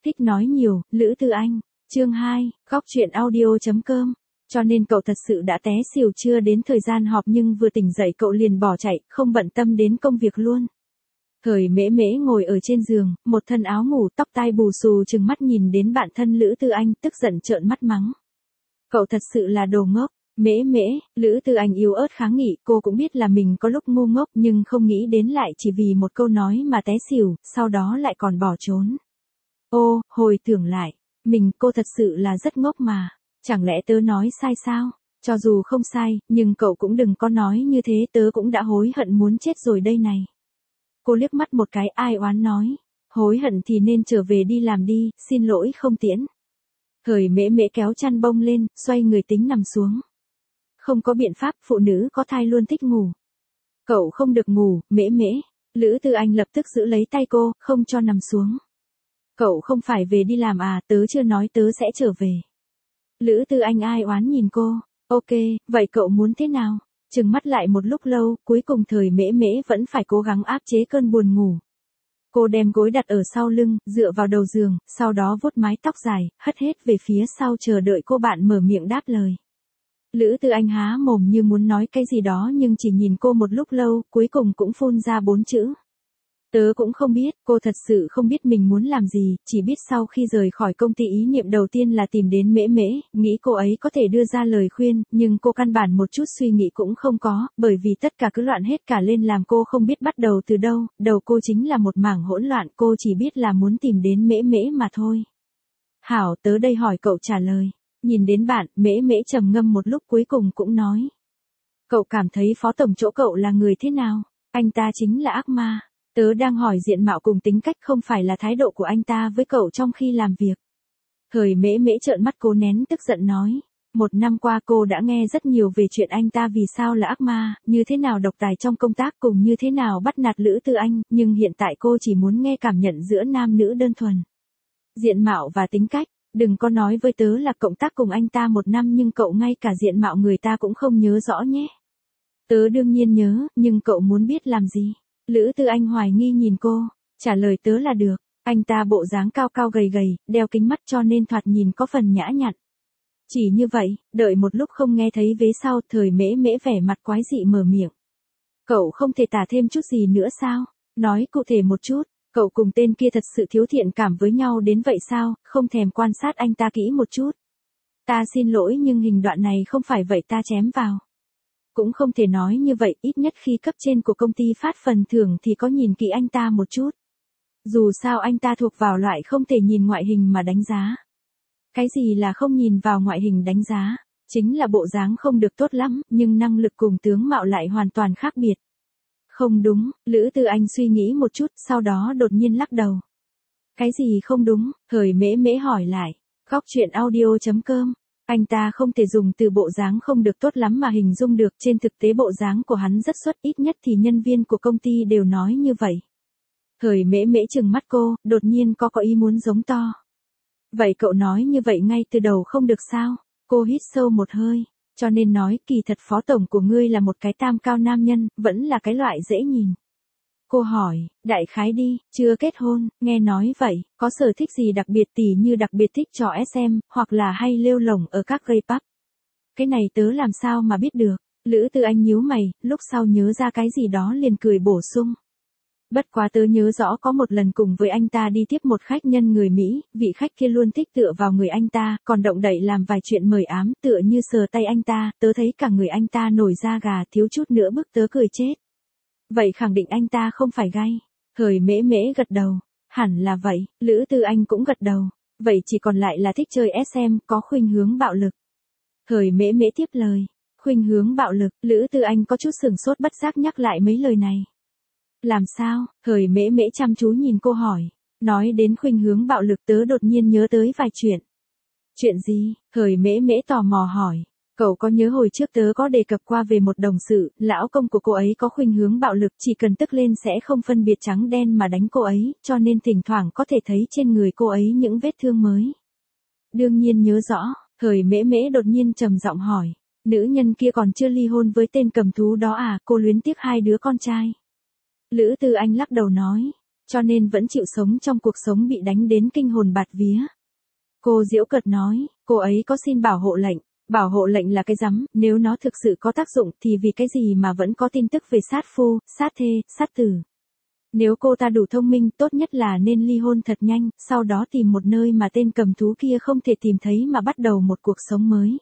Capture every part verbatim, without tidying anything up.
Thích nói nhiều, Lữ Tư Anh. Chương hai, góc truyện audio chấm com. Cho nên cậu thật sự đã té xỉu chưa đến thời gian họp nhưng vừa tỉnh dậy cậu liền bỏ chạy, không bận tâm đến công việc luôn. Thời Mễ Mễ ngồi ở trên giường, một thân áo ngủ tóc tai bù xù trừng mắt nhìn đến bạn thân Lữ Tư Anh tức giận trợn mắt mắng. Cậu thật sự là đồ ngốc. Mễ Mễ, Lữ Tư Anh yếu ớt kháng nghị, cô cũng biết là mình có lúc ngu ngốc nhưng không nghĩ đến lại chỉ vì một câu nói mà té xỉu, sau đó lại còn bỏ trốn. Ô, hồi tưởng lại, mình cô thật sự là rất ngốc mà, chẳng lẽ tớ nói sai sao? Cho dù không sai, nhưng cậu cũng đừng có nói như thế, tớ cũng đã hối hận muốn chết rồi đây này. Cô liếc mắt một cái ai oán nói, hối hận thì nên trở về đi làm đi, xin lỗi không tiễn. Thời Mễ Mễ kéo chăn bông lên, xoay người tính nằm xuống. Không có biện pháp, phụ nữ có thai luôn thích ngủ. Cậu không được ngủ, Mễ Mễ. Lữ Tư Anh lập tức giữ lấy tay cô, không cho nằm xuống. Cậu không phải về đi làm à, tớ chưa nói tớ sẽ trở về. Lữ Tư Anh ai oán nhìn cô, ok, vậy cậu muốn thế nào? Trừng mắt lại một lúc lâu, cuối cùng thời Mễ Mễ vẫn phải cố gắng áp chế cơn buồn ngủ. Cô đem gối đặt ở sau lưng, dựa vào đầu giường, sau đó vuốt mái tóc dài, hất hết về phía sau chờ đợi cô bạn mở miệng đáp lời. Lữ Tư Anh há mồm như muốn nói cái gì đó nhưng chỉ nhìn cô một lúc lâu, cuối cùng cũng phun ra bốn chữ. Tớ cũng không biết, cô thật sự không biết mình muốn làm gì, chỉ biết sau khi rời khỏi công ty ý niệm đầu tiên là tìm đến Mễ Mễ, nghĩ cô ấy có thể đưa ra lời khuyên, nhưng cô căn bản một chút suy nghĩ cũng không có, bởi vì tất cả cứ loạn hết cả lên làm cô không biết bắt đầu từ đâu, đầu cô chính là một mảng hỗn loạn, cô chỉ biết là muốn tìm đến Mễ Mễ mà thôi. Hảo, tớ đây hỏi cậu trả lời. Nhìn đến bạn, Mễ Mễ trầm ngâm một lúc cuối cùng cũng nói. Cậu cảm thấy phó tổng chỗ cậu là người thế nào? Anh ta chính là ác ma. Tớ đang hỏi diện mạo cùng tính cách không phải là thái độ của anh ta với cậu trong khi làm việc. Thời Mễ Mễ trợn mắt cố nén tức giận nói. Một năm qua cô đã nghe rất nhiều về chuyện anh ta vì sao là ác ma, như thế nào độc tài trong công tác cùng như thế nào bắt nạt Lữ Tư Anh, nhưng hiện tại cô chỉ muốn nghe cảm nhận giữa nam nữ đơn thuần. Diện mạo và tính cách. Đừng có nói với tớ là cộng tác cùng anh ta một năm nhưng cậu ngay cả diện mạo người ta cũng không nhớ rõ nhé. Tớ đương nhiên nhớ, nhưng cậu muốn biết làm gì? Lữ Tư Anh hoài nghi nhìn cô, trả lời tớ là được. Anh ta bộ dáng cao cao gầy gầy, đeo kính mắt cho nên thoạt nhìn có phần nhã nhặn. Chỉ như vậy, đợi một lúc không nghe thấy vế sau, thời Mễ Mễ vẻ mặt quái dị mở miệng. Cậu không thể tả thêm chút gì nữa sao? Nói cụ thể một chút. Cậu cùng tên kia thật sự thiếu thiện cảm với nhau đến vậy sao, không thèm quan sát anh ta kỹ một chút. Ta xin lỗi nhưng hình đoạn này không phải vậy ta chém vào. Cũng không thể nói như vậy, ít nhất khi cấp trên của công ty phát phần thưởng thì có nhìn kỹ anh ta một chút. Dù sao anh ta thuộc vào loại không thể nhìn ngoại hình mà đánh giá. Cái gì là không nhìn vào ngoại hình đánh giá? Chính là bộ dáng không được tốt lắm, nhưng năng lực cùng tướng mạo lại hoàn toàn khác biệt. Không đúng, Lữ Tư Anh suy nghĩ một chút, sau đó đột nhiên lắc đầu. Cái gì không đúng? Thời Mễ Mễ hỏi lại. Góc truyện audio chấm com. Anh ta không thể dùng từ bộ dáng không được tốt lắm mà hình dung được, trên thực tế bộ dáng của hắn rất xuất, ít nhất thì nhân viên của công ty đều nói như vậy. Thời Mễ Mễ trừng mắt cô, đột nhiên có có ý muốn giống to. Vậy cậu nói như vậy ngay từ đầu không được sao? Cô hít sâu một hơi. Cho nên nói kỳ thật phó tổng của ngươi là một cái tam cao nam nhân, vẫn là cái loại dễ nhìn. Cô hỏi, đại khái đi, chưa kết hôn, nghe nói vậy, có sở thích gì đặc biệt tỉ như đặc biệt thích trò ét em, hoặc là hay lêu lổng ở các gay pub. Cái này tớ làm sao mà biết được, Lữ Tư Anh nhíu mày, lúc sau nhớ ra cái gì đó liền cười bổ sung. Bất quá tớ nhớ rõ có một lần cùng với anh ta đi tiếp một khách nhân người Mỹ, vị khách kia luôn thích tựa vào người anh ta, còn động đậy làm vài chuyện mời ám tựa như sờ tay anh ta, tớ thấy cả người anh ta nổi da gà thiếu chút nữa bức tớ cười chết. Vậy khẳng định anh ta không phải gay. Thời Mễ Mễ gật đầu, hẳn là vậy, Lữ Tư Anh cũng gật đầu, vậy chỉ còn lại là thích chơi ét em, có khuynh hướng bạo lực. Thời Mễ Mễ tiếp lời, khuynh hướng bạo lực, Lữ Tư Anh có chút sừng sốt bất giác nhắc lại mấy lời này. Làm sao? Thời Mễ Mễ chăm chú nhìn cô hỏi. Nói đến khuynh hướng bạo lực tớ đột nhiên nhớ tới vài chuyện. Chuyện gì? Thời Mễ Mễ tò mò hỏi. Cậu có nhớ hồi trước tớ có đề cập qua về một đồng sự, lão công của cô ấy có khuynh hướng bạo lực, chỉ cần tức lên sẽ không phân biệt trắng đen mà đánh cô ấy, cho nên thỉnh thoảng có thể thấy trên người cô ấy những vết thương mới. Đương nhiên nhớ rõ, Thời Mễ Mễ đột nhiên trầm giọng hỏi. Nữ nhân kia còn chưa ly hôn với tên cầm thú đó à, cô luyến tiếc hai đứa con trai. Lữ Tư Anh lắc đầu nói, cho nên vẫn chịu sống trong cuộc sống bị đánh đến kinh hồn bạt vía. Cô giễu cợt nói, cô ấy có xin bảo hộ lệnh. Bảo hộ lệnh là cái rắm, nếu nó thực sự có tác dụng thì vì cái gì mà vẫn có tin tức về sát phu, sát thê, sát tử. Nếu cô ta đủ thông minh, tốt nhất là nên ly hôn thật nhanh, sau đó tìm một nơi mà tên cầm thú kia không thể tìm thấy mà bắt đầu một cuộc sống mới.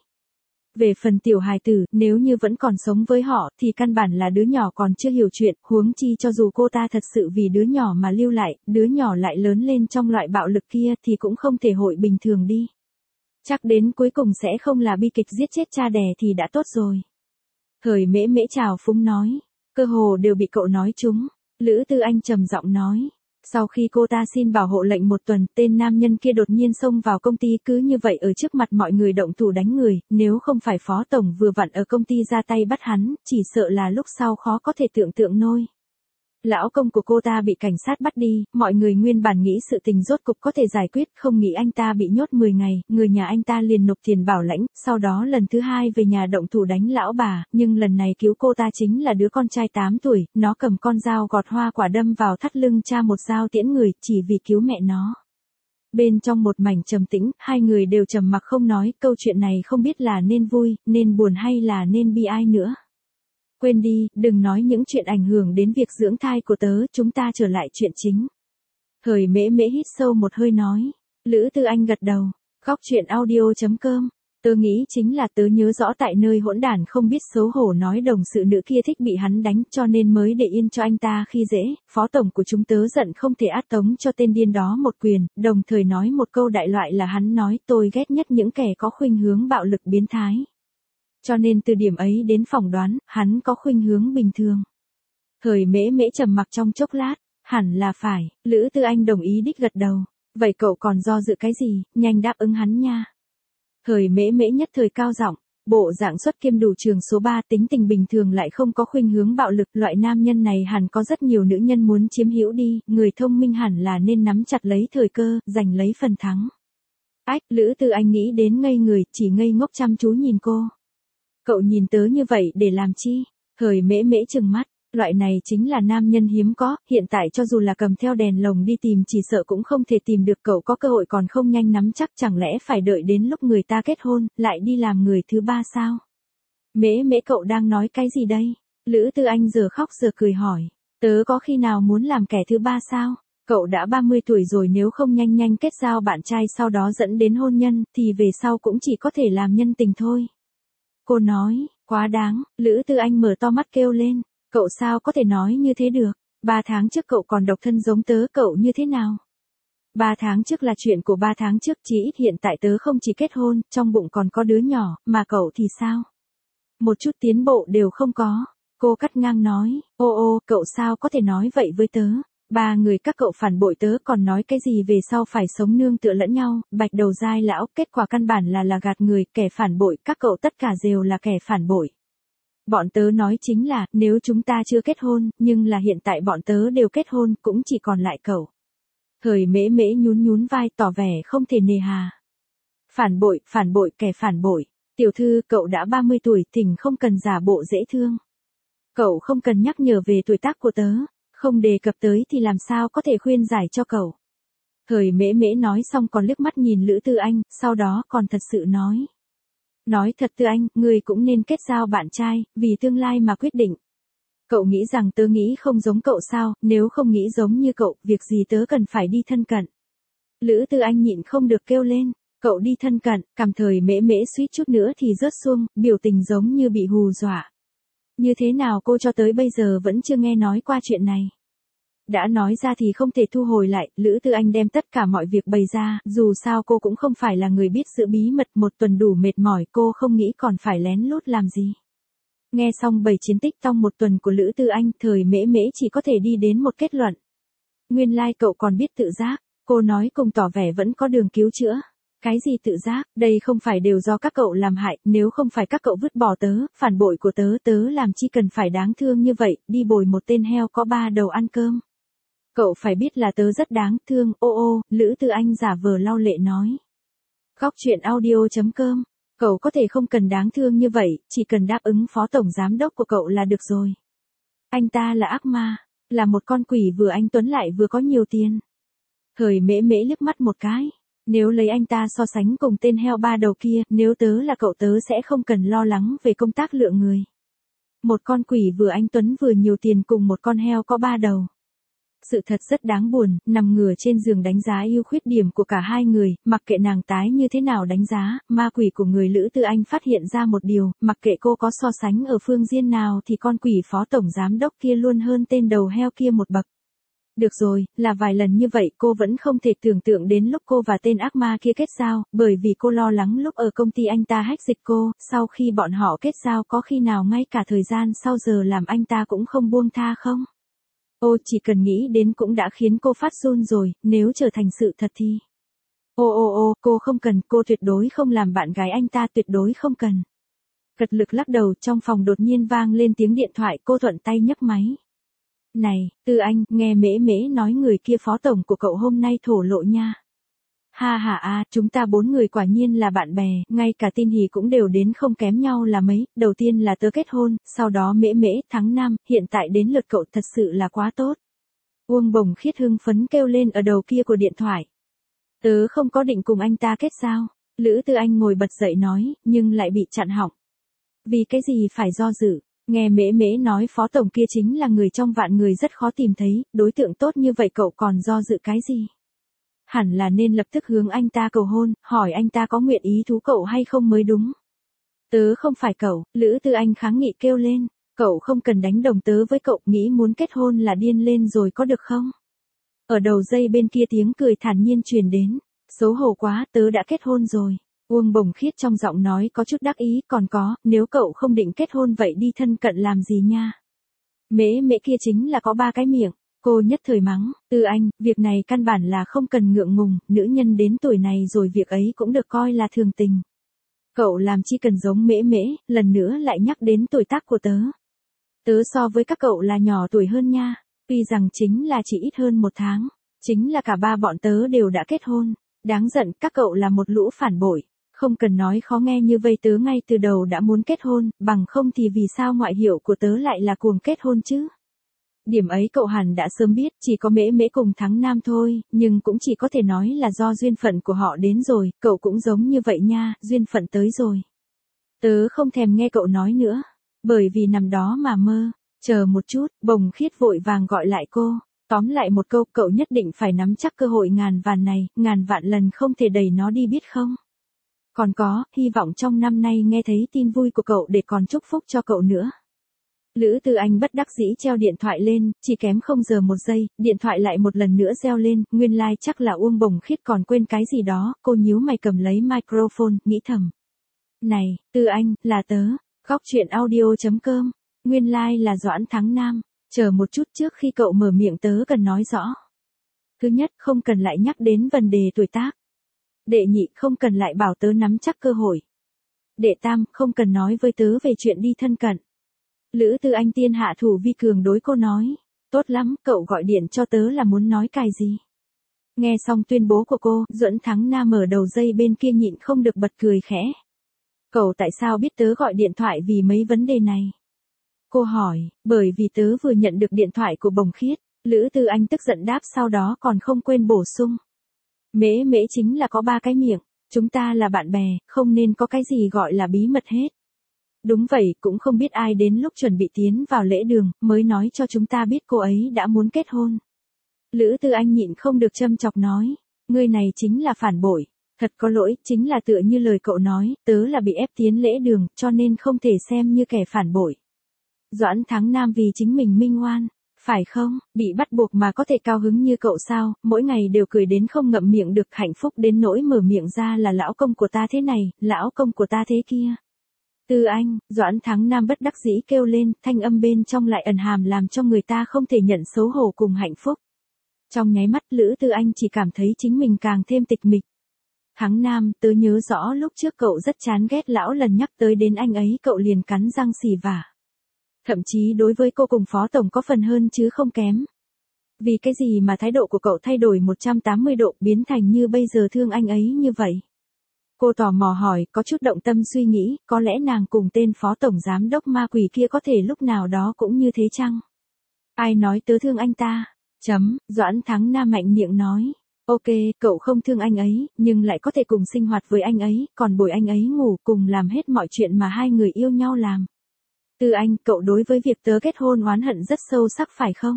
Về phần tiểu hài tử, nếu như vẫn còn sống với họ thì căn bản là đứa nhỏ còn chưa hiểu chuyện, huống chi cho dù cô ta thật sự vì đứa nhỏ mà lưu lại, đứa nhỏ lại lớn lên trong loại bạo lực kia thì cũng không thể hội bình thường đi. Chắc đến cuối cùng sẽ không là bi kịch giết chết cha đẻ thì đã tốt rồi. Hời mễ mễ chào phúng nói, cơ hồ đều bị cậu nói trúng. Lữ Tư Anh trầm giọng nói. Sau khi cô ta xin bảo hộ lệnh một tuần, tên nam nhân kia đột nhiên xông vào công ty cứ như vậy ở trước mặt mọi người động thủ đánh người, nếu không phải phó tổng vừa vặn ở công ty ra tay bắt hắn, chỉ sợ là lúc sau khó có thể tưởng tượng nổi. Lão công của cô ta bị cảnh sát bắt đi, mọi người nguyên bản nghĩ sự tình rốt cục có thể giải quyết, không nghĩ anh ta bị nhốt mười ngày, người nhà anh ta liền nộp tiền bảo lãnh, sau đó lần thứ hai về nhà động thủ đánh lão bà, nhưng lần này cứu cô ta chính là đứa con trai tám tuổi, nó cầm con dao gọt hoa quả đâm vào thắt lưng cha một dao tiễn người, chỉ vì cứu mẹ nó. Bên trong một mảnh trầm tĩnh, hai người đều trầm mặc không nói, câu chuyện này không biết là nên vui, nên buồn hay là nên bi ai nữa. Quên đi, đừng nói những chuyện ảnh hưởng đến việc dưỡng thai của tớ, chúng ta trở lại chuyện chính. Hời mễ mễ hít sâu một hơi nói. Lữ Tư Anh gật đầu. Góc chuyện audio chấm com. Tớ nghĩ chính là tớ nhớ rõ tại nơi hỗn đản không biết xấu hổ nói đồng sự nữ kia thích bị hắn đánh cho nên mới để yên cho anh ta khi dễ. Phó tổng của chúng tớ giận không thể át tống cho tên điên đó một quyền, đồng thời nói một câu đại loại là hắn nói tôi ghét nhất những kẻ có khuynh hướng bạo lực biến thái. Cho nên từ điểm ấy đến phỏng đoán, hắn có khuynh hướng bình thường. Hời mễ mễ trầm mặc trong chốc lát, hẳn là phải, Lữ Tư Anh đồng ý đích gật đầu. Vậy cậu còn do dự cái gì, nhanh đáp ứng hắn nha. Hời mễ mễ nhất thời cao giọng, bộ dạng xuất kiêm đủ trường số ba tính tình bình thường lại không có khuynh hướng bạo lực, loại nam nhân này hẳn có rất nhiều nữ nhân muốn chiếm hữu đi, người thông minh hẳn là nên nắm chặt lấy thời cơ, giành lấy phần thắng. Ách, Lữ Tư Anh nghĩ đến ngây người, chỉ ngây ngốc chăm chú nhìn cô. Cậu nhìn tớ như vậy để làm chi? Hời mễ mễ trừng mắt, loại này chính là nam nhân hiếm có, hiện tại cho dù là cầm theo đèn lồng đi tìm chỉ sợ cũng không thể tìm được, cậu có cơ hội còn không nhanh nắm chắc, chẳng lẽ phải đợi đến lúc người ta kết hôn, lại đi làm người thứ ba sao? Mễ mễ cậu đang nói cái gì đây? Lữ Tư Anh giờ khóc giờ cười hỏi, tớ có khi nào muốn làm kẻ thứ ba sao? Cậu đã ba mươi tuổi rồi, nếu không nhanh nhanh kết giao bạn trai sau đó dẫn đến hôn nhân, thì về sau cũng chỉ có thể làm nhân tình thôi. Cô nói, quá đáng, Lữ Tư Anh mở to mắt kêu lên, cậu sao có thể nói như thế được, ba tháng trước cậu còn độc thân giống tớ, cậu như thế nào? Ba tháng trước là chuyện của ba tháng trước, chỉ ít hiện tại tớ không chỉ kết hôn, trong bụng còn có đứa nhỏ, mà cậu thì sao? Một chút tiến bộ đều không có, cô cắt ngang nói, ô ô, cậu sao có thể nói vậy với tớ? Ba người các cậu phản bội tớ còn nói cái gì về sau phải sống nương tựa lẫn nhau, bạch đầu dai lão, kết quả căn bản là là gạt người, kẻ phản bội, các cậu tất cả đều là kẻ phản bội. Bọn tớ nói chính là, nếu chúng ta chưa kết hôn, nhưng là hiện tại bọn tớ đều kết hôn, cũng chỉ còn lại cậu. Hời mễ mễ nhún nhún vai tỏ vẻ không thể nề hà. Phản bội, phản bội, kẻ phản bội. Tiểu thư, cậu đã ba mươi tuổi, thỉnh không cần giả bộ dễ thương. Cậu không cần nhắc nhở về tuổi tác của tớ. Không đề cập tới thì làm sao có thể khuyên giải cho cậu. Hời mễ mễ nói xong còn liếc mắt nhìn Lữ Tư Anh, sau đó còn thật sự nói. Nói thật Tư Anh, người cũng nên kết giao bạn trai, vì tương lai mà quyết định. Cậu nghĩ rằng tớ nghĩ không giống cậu sao, nếu không nghĩ giống như cậu, việc gì tớ cần phải đi thân cận. Lữ Tư Anh nhịn không được kêu lên, cậu đi thân cận, cảm thời mễ mễ suýt chút nữa thì rớt xuống, biểu tình giống như bị hù dọa. Như thế nào cô cho tới bây giờ vẫn chưa nghe nói qua chuyện này. Đã nói ra thì không thể thu hồi lại, Lữ Tư Anh đem tất cả mọi việc bày ra, dù sao cô cũng không phải là người biết giữ bí mật, một tuần đủ mệt mỏi, cô không nghĩ còn phải lén lút làm gì. Nghe xong bảy chiến tích trong một tuần của Lữ Tư Anh, thời mễ mễ chỉ có thể đi đến một kết luận. Nguyên lai like cậu còn biết tự giác, cô nói cùng tỏ vẻ vẫn có đường cứu chữa. Cái gì tự giác, đây không phải đều do các cậu làm hại, nếu không phải các cậu vứt bỏ tớ, phản bội của tớ, tớ làm chi cần phải đáng thương như vậy, đi bồi một tên heo có ba đầu ăn cơm. Cậu phải biết là tớ rất đáng thương, ô ô, Lữ Tư Anh giả vờ lau lệ nói. Góc chuyện audio chấm com, cậu có thể không cần đáng thương như vậy, chỉ cần đáp ứng phó tổng giám đốc của cậu là được rồi. Anh ta là ác ma. Là một con quỷ vừa anh tuấn lại vừa có nhiều tiền. Thời Mễ Mễ liếc mắt một cái. Nếu lấy anh ta so sánh cùng tên heo ba đầu kia, nếu tớ là cậu tớ sẽ không cần lo lắng về công tác lựa người. Một con quỷ vừa anh tuấn vừa nhiều tiền cùng một con heo có ba đầu. Sự thật rất đáng buồn, nằm ngửa trên giường đánh giá ưu khuyết điểm của cả hai người, mặc kệ nàng tái như thế nào đánh giá, ma quỷ của người Lữ Tư Anh phát hiện ra một điều, mặc kệ cô có so sánh ở phương diện nào thì con quỷ phó tổng giám đốc kia luôn hơn tên đầu heo kia một bậc. Được rồi, là vài lần như vậy cô vẫn không thể tưởng tượng đến lúc cô và tên ác ma kia kết giao, bởi vì cô lo lắng lúc ở công ty anh ta hách dịch cô, sau khi bọn họ kết giao có khi nào ngay cả thời gian sau giờ làm anh ta cũng không buông tha không? Ô, chỉ cần nghĩ đến cũng đã khiến cô phát run rồi, nếu trở thành sự thật thì... Ô ô ô, cô không cần, cô tuyệt đối không làm bạn gái anh ta, tuyệt đối không cần. Cật lực lắc đầu, trong phòng đột nhiên vang lên tiếng điện thoại, cô thuận tay nhấc máy. Này, Tư Anh, nghe Mễ Mễ nói người kia phó tổng của cậu hôm nay thổ lộ nha. Ha ha a, chúng ta bốn người quả nhiên là bạn bè, ngay cả tin hỉ cũng đều đến không kém nhau là mấy, đầu tiên là tớ kết hôn, sau đó Mễ Mễ, tháng năm, hiện tại đến lượt cậu, thật sự là quá tốt. Uông Bồng Khiết hưng phấn kêu lên ở đầu kia của điện thoại. Tớ không có định cùng anh ta kết giao, Lữ Tư Anh ngồi bật dậy nói, nhưng lại bị chặn họng. Vì cái gì phải do dự? Nghe Mễ Mễ nói phó tổng kia chính là người trong vạn người rất khó tìm thấy, đối tượng tốt như vậy cậu còn do dự cái gì? Hẳn là nên lập tức hướng anh ta cầu hôn, hỏi anh ta có nguyện ý thú cậu hay không mới đúng. Tớ không phải cậu, Lữ Tư Anh kháng nghị kêu lên, cậu không cần đánh đồng tớ với cậu, nghĩ muốn kết hôn là điên lên rồi có được không? Ở đầu dây bên kia tiếng cười thản nhiên truyền đến, xấu hổ quá, tớ đã kết hôn rồi. Uông Bồng Khiết trong giọng nói có chút đắc ý, còn có, nếu cậu không định kết hôn vậy đi thân cận làm gì nha. Mễ Mễ kia chính là có ba cái miệng, cô nhất thời mắng, Tư Anh, việc này căn bản là không cần ngượng ngùng, nữ nhân đến tuổi này rồi việc ấy cũng được coi là thường tình. Cậu làm chi cần giống Mễ Mễ, lần nữa lại nhắc đến tuổi tác của tớ. Tớ so với các cậu là nhỏ tuổi hơn nha, tuy rằng chính là chỉ ít hơn một tháng, chính là cả ba bọn tớ đều đã kết hôn, đáng giận các cậu là một lũ phản bội. Không cần nói khó nghe như vây tớ ngay từ đầu đã muốn kết hôn, bằng không thì vì sao ngoại hiệu của tớ lại là cuồng kết hôn chứ? Điểm ấy cậu hẳn đã sớm biết, chỉ có Mễ Mễ cùng Thắng Nam thôi, nhưng cũng chỉ có thể nói là do duyên phận của họ đến rồi, cậu cũng giống như vậy nha, duyên phận tới rồi. Tớ không thèm nghe cậu nói nữa, bởi vì nằm đó mà mơ, chờ một chút, Bồng Khiết vội vàng gọi lại cô. Tóm lại một câu, cậu nhất định phải nắm chắc cơ hội ngàn vạn này, ngàn vạn lần không thể đẩy nó đi biết không? Còn có, hy vọng trong năm nay nghe thấy tin vui của cậu để còn chúc phúc cho cậu nữa. Lữ Tư Anh bất đắc dĩ treo điện thoại lên, chỉ kém không giờ một giây, điện thoại lại một lần nữa reo lên, nguyên lai like chắc là Uông Bồng Khiết còn quên cái gì đó, cô nhíu mày cầm lấy microphone, nghĩ thầm. Này, Tư Anh, là tớ, góc chuyện audio chấm com, nguyên lai like là Doãn Thắng Nam, chờ một chút trước khi cậu mở miệng tớ cần nói rõ. Thứ nhất, không cần lại nhắc đến vấn đề tuổi tác. Đệ nhị, không cần lại bảo tớ nắm chắc cơ hội. Đệ tam, không cần nói với tớ về chuyện đi thân cận. Lữ Tư Anh tiên hạ thủ vi cường đối cô nói. Tốt lắm, cậu gọi điện cho tớ là muốn nói cái gì? Nghe xong tuyên bố của cô, Duẫn Thắng Nam ở đầu dây bên kia nhịn không được bật cười khẽ. Cậu tại sao biết tớ gọi điện thoại vì mấy vấn đề này? Cô hỏi, bởi vì tớ vừa nhận được điện thoại của Bồng Khiết. Lữ Tư Anh tức giận đáp, sau đó còn không quên bổ sung. Mễ Mễ chính là có ba cái miệng, chúng ta là bạn bè, không nên có cái gì gọi là bí mật hết. Đúng vậy, cũng không biết ai đến lúc chuẩn bị tiến vào lễ đường, mới nói cho chúng ta biết cô ấy đã muốn kết hôn. Lữ Tư Anh nhịn không được châm chọc nói, người này chính là phản bội, thật có lỗi, chính là tựa như lời cậu nói, tớ là bị ép tiến lễ đường, cho nên không thể xem như kẻ phản bội. Doãn Thắng Nam vì chính mình minh oan. Phải không, bị bắt buộc mà có thể cao hứng như cậu sao, mỗi ngày đều cười đến không ngậm miệng được, hạnh phúc đến nỗi mở miệng ra là lão công của ta thế này, lão công của ta thế kia. Tư Anh, Doãn Thắng Nam bất đắc dĩ kêu lên, thanh âm bên trong lại ẩn hàm làm cho người ta không thể nhận xấu hổ cùng hạnh phúc. Trong nháy mắt Lữ Tư Anh chỉ cảm thấy chính mình càng thêm tịch mịch. Thắng Nam, tớ nhớ rõ lúc trước cậu rất chán ghét lão lần nhắc tới đến anh ấy cậu liền cắn răng xì vả. Thậm chí đối với cô cùng phó tổng có phần hơn chứ không kém. Vì cái gì mà thái độ của cậu thay đổi một trăm tám mươi độ biến thành như bây giờ thương anh ấy như vậy? Cô tò mò hỏi, có chút động tâm suy nghĩ, có lẽ nàng cùng tên phó tổng giám đốc ma quỷ kia có thể lúc nào đó cũng như thế chăng? Ai nói tớ thương anh ta? Chấm, Doãn Thắng Nam mạnh miệng nói. Ok, cậu không thương anh ấy, nhưng lại có thể cùng sinh hoạt với anh ấy, còn bồi anh ấy ngủ, cùng làm hết mọi chuyện mà hai người yêu nhau làm. Từ Anh, cậu đối với việc tớ kết hôn oán hận rất sâu sắc phải không?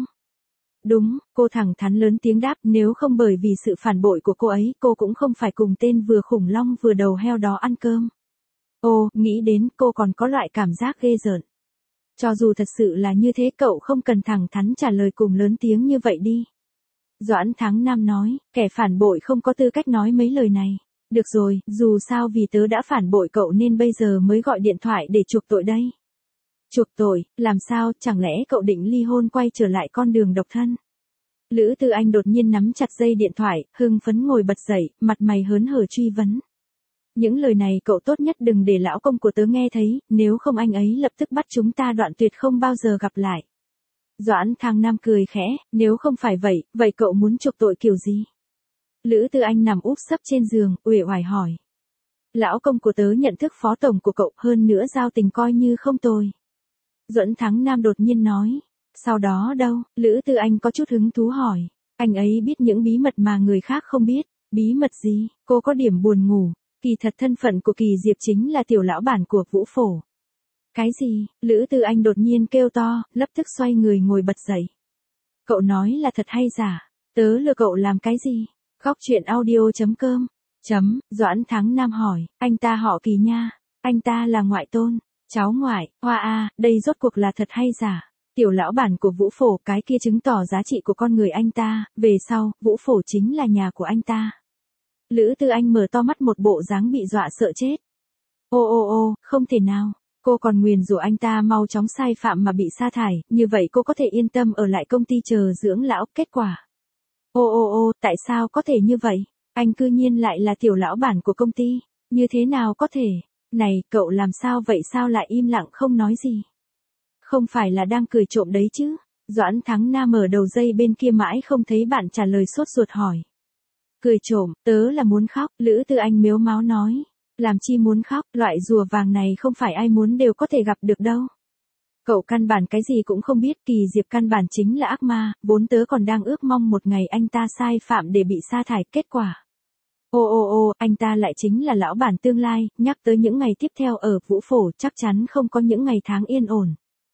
Đúng, cô thẳng thắn lớn tiếng đáp, nếu không bởi vì sự phản bội của cô ấy, cô cũng không phải cùng tên vừa khủng long vừa đầu heo đó ăn cơm. Ồ, nghĩ đến cô còn có loại cảm giác ghê rợn. Cho dù thật sự là như thế cậu không cần thẳng thắn trả lời cùng lớn tiếng như vậy đi. Doãn Thắng Nam nói, kẻ phản bội không có tư cách nói mấy lời này. Được rồi, dù sao vì tớ đã phản bội cậu nên bây giờ mới gọi điện thoại để chuộc tội đây. Chuộc tội, làm sao, chẳng lẽ cậu định ly hôn quay trở lại con đường độc thân? Lữ Tư Anh đột nhiên nắm chặt dây điện thoại, hưng phấn ngồi bật dậy, mặt mày hớn hở truy vấn. Những lời này cậu tốt nhất đừng để lão công của tớ nghe thấy, nếu không anh ấy lập tức bắt chúng ta đoạn tuyệt không bao giờ gặp lại. Doãn Thắng Nam cười khẽ, nếu không phải vậy, vậy cậu muốn chuộc tội kiểu gì? Lữ Tư Anh nằm úp sấp trên giường, uể oải hỏi. Lão công của tớ nhận thức phó tổng của cậu, hơn nữa giao tình coi như không tồi. Doãn Thắng Nam đột nhiên nói. Sau đó đâu? Lữ Tư Anh có chút hứng thú hỏi. Anh ấy biết những bí mật mà người khác không biết. Bí mật gì? Cô có điểm buồn ngủ. Kỳ thật thân phận của Kỳ Diệp chính là tiểu lão bản của Vũ Phổ. Cái gì? Lữ Tư Anh đột nhiên kêu to, lập tức xoay người ngồi bật dậy. Cậu nói là thật hay giả? Tớ lừa cậu làm cái gì? Góc truyện audio chấm com. Chấm, Doãn Thắng Nam hỏi, anh ta họ Kỳ nha. Anh ta là ngoại tôn. Cháu ngoại, hoa a, đây rốt cuộc là thật hay giả? Tiểu lão bản của Vũ Phổ, cái kia chứng tỏ giá trị của con người anh ta, về sau, Vũ Phổ chính là nhà của anh ta. Lữ Tư Anh mở to mắt một bộ dáng bị dọa sợ chết. Ô ô ô, không thể nào, cô còn nguyền rủa anh ta mau chóng sai phạm mà bị sa thải, như vậy cô có thể yên tâm ở lại công ty chờ dưỡng lão, kết quả. Ô ô ô, tại sao có thể như vậy? Anh cư nhiên lại là tiểu lão bản của công ty, như thế nào có thể? Này, cậu làm sao vậy, sao lại im lặng không nói gì? Không phải là đang cười trộm đấy chứ? Doãn Thắng Nam ở đầu dây bên kia mãi không thấy bạn trả lời sốt ruột hỏi. Cười trộm, tớ là muốn khóc, Lữ Tư Anh mếu máo nói. Làm chi muốn khóc, loại rùa vàng này không phải ai muốn đều có thể gặp được đâu. Cậu căn bản cái gì cũng không biết, Kỳ Diệp căn bản chính là ác ma, vốn tớ còn đang ước mong một ngày anh ta sai phạm để bị sa thải, kết quả. Ô ô ô, anh ta lại chính là lão bản tương lai, nhắc tới những ngày tiếp theo ở Vũ Phổ chắc chắn không có những ngày tháng yên ổn.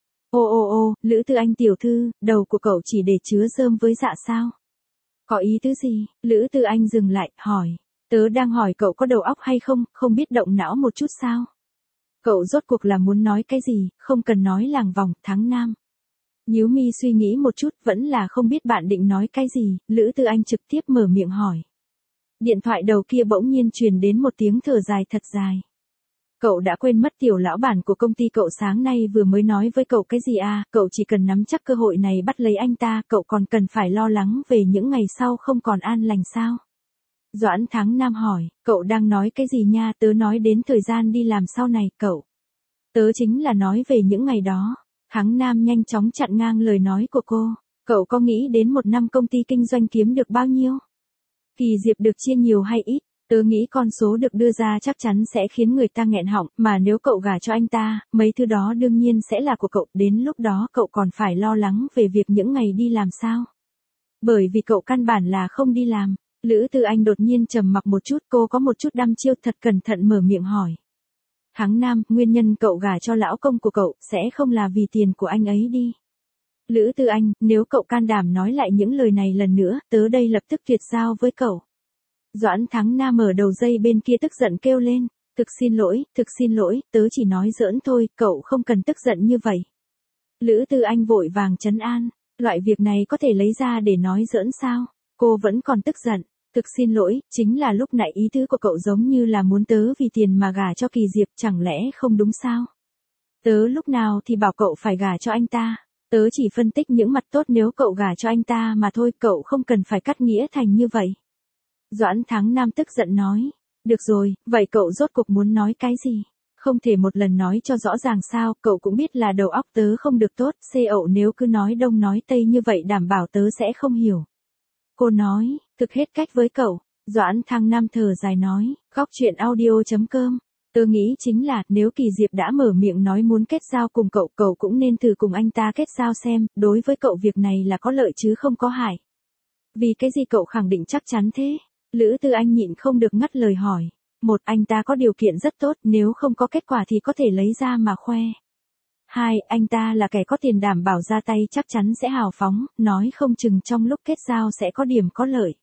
Ô ô ô, Lữ Tư Anh tiểu thư, đầu của cậu chỉ để chứa rơm với dạ sao? Có ý tứ gì? Lữ Tư Anh dừng lại, hỏi. Tớ đang hỏi cậu có đầu óc hay không, không biết động não một chút sao? Cậu rốt cuộc là muốn nói cái gì, không cần nói làng vòng, Thắng Nam. Nhíu mi suy nghĩ một chút, vẫn là không biết bạn định nói cái gì, Lữ Tư Anh trực tiếp mở miệng hỏi. Điện thoại đầu kia bỗng nhiên truyền đến một tiếng thở dài thật dài. Cậu đã quên mất tiểu lão bản của công ty cậu sáng nay vừa mới nói với cậu cái gì à, cậu chỉ cần nắm chắc cơ hội này bắt lấy anh ta, cậu còn cần phải lo lắng về những ngày sau không còn an lành sao? Doãn Thắng Nam hỏi, cậu đang nói cái gì nha, tớ nói đến thời gian đi làm sau này, cậu. Tớ chính là nói về những ngày đó. Thắng Nam nhanh chóng chặn ngang lời nói của cô. Cậu có nghĩ đến một năm công ty kinh doanh kiếm được bao nhiêu? Kỳ Diệp được chia nhiều hay ít? Tớ nghĩ con số được đưa ra chắc chắn sẽ khiến người ta nghẹn họng, mà nếu cậu gả cho anh ta, mấy thứ đó đương nhiên sẽ là của cậu, đến lúc đó cậu còn phải lo lắng về việc những ngày đi làm sao? Bởi vì cậu căn bản là không đi làm. Lữ Tư Anh đột nhiên trầm mặc một chút, cô có một chút đăm chiêu, thật cẩn thận mở miệng hỏi. Thắng Nam, nguyên nhân cậu gả cho lão công của cậu, sẽ không là vì tiền của anh ấy đi. Lữ Tư Anh, nếu cậu can đảm nói lại những lời này lần nữa, tớ đây lập tức tuyệt giao với cậu. Doãn Thắng Nam ở đầu dây bên kia tức giận kêu lên, thực xin lỗi, thực xin lỗi, tớ chỉ nói giỡn thôi, cậu không cần tức giận như vậy. Lữ Tư Anh vội vàng trấn an, loại việc này có thể lấy ra để nói giỡn sao? Cô vẫn còn tức giận. Thực xin lỗi, chính là lúc nãy ý tứ của cậu giống như là muốn tớ vì tiền mà gả cho Kỳ Diệp, chẳng lẽ không đúng sao? Tớ lúc nào thì bảo cậu phải gả cho anh ta, tớ chỉ phân tích những mặt tốt nếu cậu gả cho anh ta mà thôi, cậu không cần phải cắt nghĩa thành như vậy. Doãn Thắng Nam tức giận nói, được rồi, vậy cậu rốt cuộc muốn nói cái gì? Không thể một lần nói cho rõ ràng sao, cậu cũng biết là đầu óc tớ không được tốt, xê ậu nếu cứ nói đông nói tây như vậy đảm bảo tớ sẽ không hiểu. Cô nói, thực hết cách với cậu. Doãn Thắng Nam thở dài nói, góc truyện audio chấm com Tớ nghĩ chính là, nếu Kỳ Diệp đã mở miệng nói muốn kết giao cùng cậu, cậu cũng nên thử cùng anh ta kết giao xem, đối với cậu việc này là có lợi chứ không có hại. Vì cái gì cậu khẳng định chắc chắn thế? Lữ Tư Anh nhịn không được ngắt lời hỏi. Một, anh ta có điều kiện rất tốt, nếu không có kết quả thì có thể lấy ra mà khoe. Hai, anh ta là kẻ có tiền đảm bảo ra tay chắc chắn sẽ hào phóng, nói không chừng trong lúc kết giao sẽ có điểm có lợi.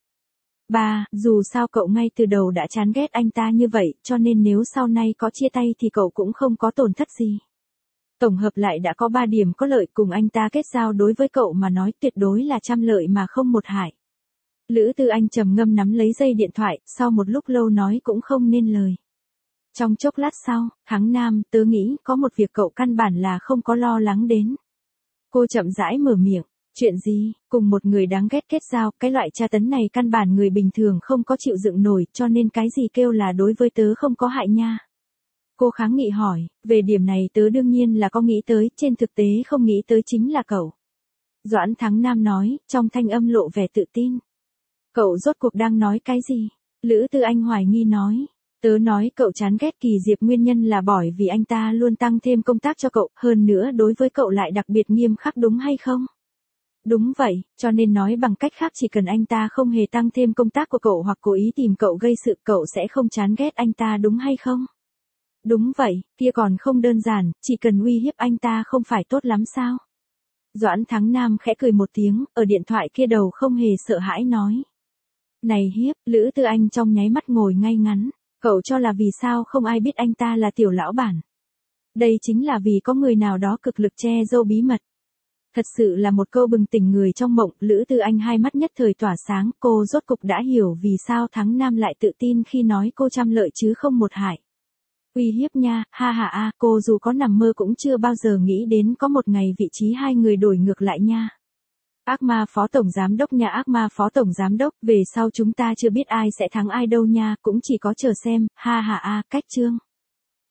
Ba, dù sao cậu ngay từ đầu đã chán ghét anh ta như vậy, cho nên nếu sau này có chia tay thì cậu cũng không có tổn thất gì. Tổng hợp lại đã có ba điểm có lợi, cùng anh ta kết giao đối với cậu mà nói tuyệt đối là trăm lợi mà không một hại. Lữ Tư Anh trầm ngâm nắm lấy dây điện thoại, sau một lúc lâu nói cũng không nên lời. Trong chốc lát sau, Thắng Nam, tớ nghĩ có một việc cậu căn bản là không có lo lắng đến. Cô chậm rãi mở miệng. Chuyện gì? Cùng một người đáng ghét kết giao, cái loại tra tấn này căn bản người bình thường không có chịu đựng nổi, cho nên cái gì kêu là đối với tớ không có hại nha. Cô kháng nghị hỏi, về điểm này tớ đương nhiên là có nghĩ tới, trên thực tế không nghĩ tới chính là cậu. Doãn Thắng Nam nói, trong thanh âm lộ vẻ tự tin. Cậu rốt cuộc đang nói cái gì? Lữ Tư Anh hoài nghi nói. Tớ nói cậu chán ghét Kỳ Diệp nguyên nhân là bởi vì anh ta luôn tăng thêm công tác cho cậu, hơn nữa đối với cậu lại đặc biệt nghiêm khắc đúng hay không? Đúng vậy, cho nên nói bằng cách khác chỉ cần anh ta không hề tăng thêm công tác của cậu hoặc cố ý tìm cậu gây sự, cậu sẽ không chán ghét anh ta đúng hay không? Đúng vậy, kia còn không đơn giản, chỉ cần uy hiếp anh ta không phải tốt lắm sao? Doãn Thắng Nam khẽ cười một tiếng, ở điện thoại kia đầu không hề sợ hãi nói. Này hiếp, Lữ Tư Anh trong nháy mắt ngồi ngay ngắn, cậu cho là vì sao không ai biết anh ta là tiểu lão bản. Đây chính là vì có người nào đó cực lực che giấu bí mật. Thật sự là một câu bừng tỉnh người trong mộng, Lữ Tư Anh hai mắt nhất thời tỏa sáng, cô rốt cục đã hiểu vì sao Thắng Nam lại tự tin khi nói cô trăm lợi chứ không một hại. Uy hiếp nha, ha ha a, cô dù có nằm mơ cũng chưa bao giờ nghĩ đến có một ngày vị trí hai người đổi ngược lại nha. Ác ma phó tổng giám đốc nha, ác ma phó tổng giám đốc, về sau chúng ta chưa biết ai sẽ thắng ai đâu nha, cũng chỉ có chờ xem, ha ha a, cách chương.